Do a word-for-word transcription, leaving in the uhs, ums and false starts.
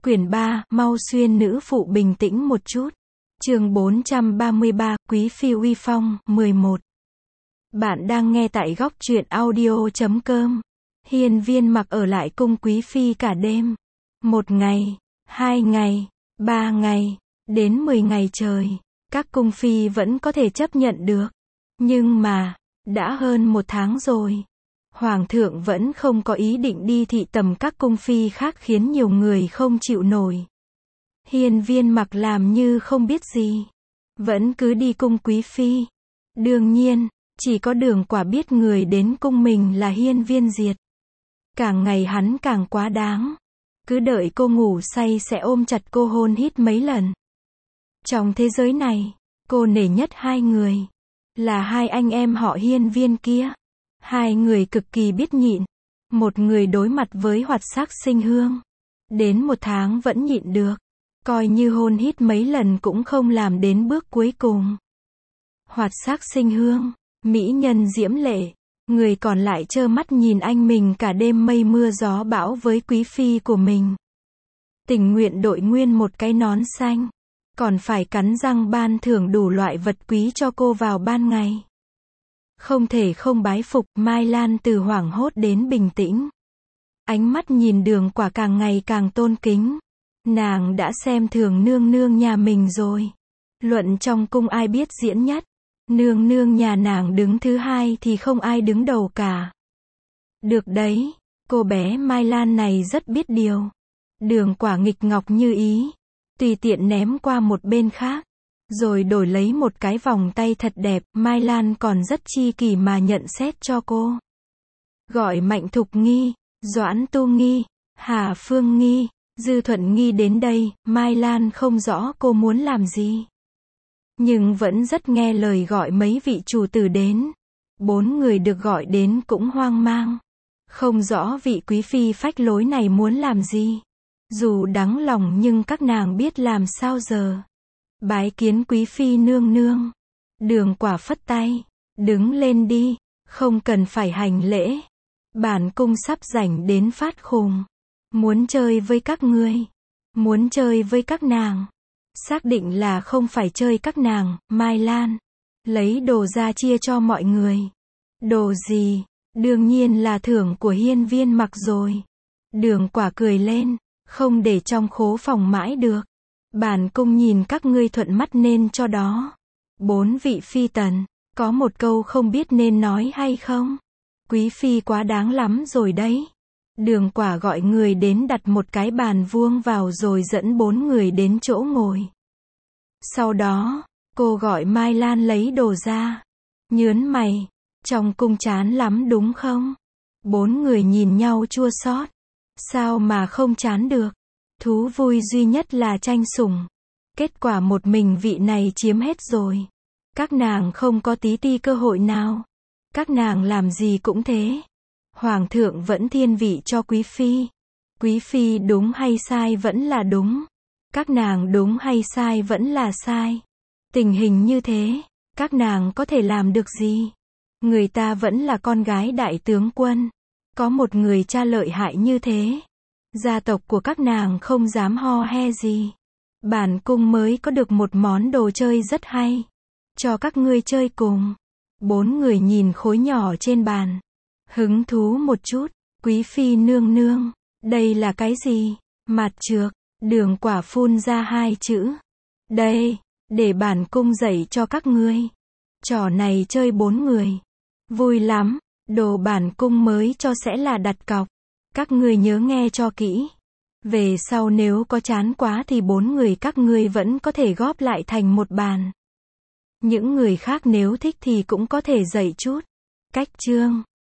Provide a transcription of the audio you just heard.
Quyển ba, mau xuyên nữ phụ bình tĩnh một chút. Chương bốn trăm ba mươi ba, Quý phi uy phong, mười một. Bạn đang nghe tại góc truyện audio chấm com. Hiên Viên Mặc ở lại cung quý phi cả đêm. Một ngày, hai ngày, ba ngày, đến mười ngày trời. Các cung phi vẫn có thể chấp nhận được. Nhưng mà, đã hơn một tháng rồi. Hoàng thượng vẫn không có ý định đi thị tầm các cung phi khác, khiến nhiều người không chịu nổi. Hiên Viên Mặc làm như không biết gì. Vẫn cứ đi cung quý phi. Đương nhiên, chỉ có Đường Quả biết người đến cung mình là Hiên Viên Diệt. Càng ngày hắn càng quá đáng. Cứ đợi cô ngủ say sẽ ôm chặt cô hôn hít mấy lần. Trong thế giới này, cô nể nhất hai người. Là hai anh em họ Hiên Viên kia. Hai người cực kỳ biết nhịn. Một người đối mặt với Hoạt Sắc Sinh Hương. Đến một tháng vẫn nhịn được. Coi như hôn hít mấy lần cũng không làm đến bước cuối cùng. Hoạt Sắc Sinh Hương, mỹ nhân diễm lệ. Người còn lại trơ mắt nhìn anh mình cả đêm mây mưa gió bão với quý phi của mình. Tình nguyện đội nguyên một cái nón xanh. Còn phải cắn răng ban thưởng đủ loại vật quý cho cô vào ban ngày. Không thể không bái phục. Mai Lan từ hoảng hốt đến bình tĩnh. Ánh mắt nhìn Đường Quả càng ngày càng tôn kính. Nàng đã xem thường nương nương nhà mình rồi. Luận trong cung ai biết diễn nhất. Nương nương nhà nàng đứng thứ hai thì không ai đứng đầu cả. Được đấy, cô bé Mai Lan này rất biết điều. Đường Quả nghịch ngọc như ý. Tùy tiện ném qua một bên khác. Rồi đổi lấy một cái vòng tay thật đẹp. Mai Lan còn rất chi kỷ mà nhận xét cho cô. Gọi Mạnh Thục Nghi, Doãn Tu Nghi, Hà Phương Nghi, Dư Thuận Nghi đến đây. Mai Lan không rõ cô muốn làm gì. Nhưng vẫn rất nghe lời gọi mấy vị chủ tử đến. Bốn người được gọi đến cũng hoang mang. Không rõ vị quý phi phách lối này muốn làm gì. Dù đắng lòng nhưng các nàng biết làm sao giờ. Bái kiến quý phi nương nương. Đường Quả phất tay. Đứng lên đi. Không cần phải hành lễ. Bản cung sắp rảnh đến phát khùng. Muốn chơi với các ngươi. Muốn chơi với các nàng. Xác định là không phải chơi các nàng. Mai Lan. Lấy đồ ra chia cho mọi người. Đồ gì? Đương nhiên là thưởng của Hiên Viên Mặc rồi. Đường Quả cười lên. Không để trong khố phòng mãi được. Bản cung nhìn các ngươi thuận mắt nên cho đó. Bốn vị phi tần. Có một câu không biết nên nói hay không? Quý phi quá đáng lắm rồi đấy. Đường Quả gọi người đến đặt một cái bàn vuông vào rồi dẫn bốn người đến chỗ ngồi. Sau đó, cô gọi Mai Lan lấy đồ ra. Nhớn mày. Trong cung chán lắm đúng không? Bốn người nhìn nhau chua xót. Sao mà không chán được? Thú vui duy nhất là tranh sủng. Kết quả một mình vị này chiếm hết rồi. Các nàng không có tí ti cơ hội nào. Các nàng làm gì cũng thế. Hoàng thượng vẫn thiên vị cho quý phi. Quý phi đúng hay sai vẫn là đúng. Các nàng đúng hay sai vẫn là sai. Tình hình như thế, các nàng có thể làm được gì? Người ta vẫn là con gái đại tướng quân. Có một người cha lợi hại như thế. Gia tộc của các nàng không dám ho he gì. Bản cung mới có được một món đồ chơi rất hay. Cho các ngươi chơi cùng. Bốn người nhìn khối nhỏ trên bàn. Hứng thú một chút. Quý phi nương nương. Đây là cái gì? Mạt trược. Đường Quả phun ra hai chữ. Đây, để bản cung dạy cho các ngươi. Trò này chơi bốn người. Vui lắm. Đồ bản cung mới cho sẽ là đặt cọc. Các ngươi nhớ nghe cho kỹ. Về sau nếu có chán quá thì bốn người các ngươi vẫn có thể góp lại thành một bàn. Những người khác nếu thích thì cũng có thể dạy chút. Cách chương.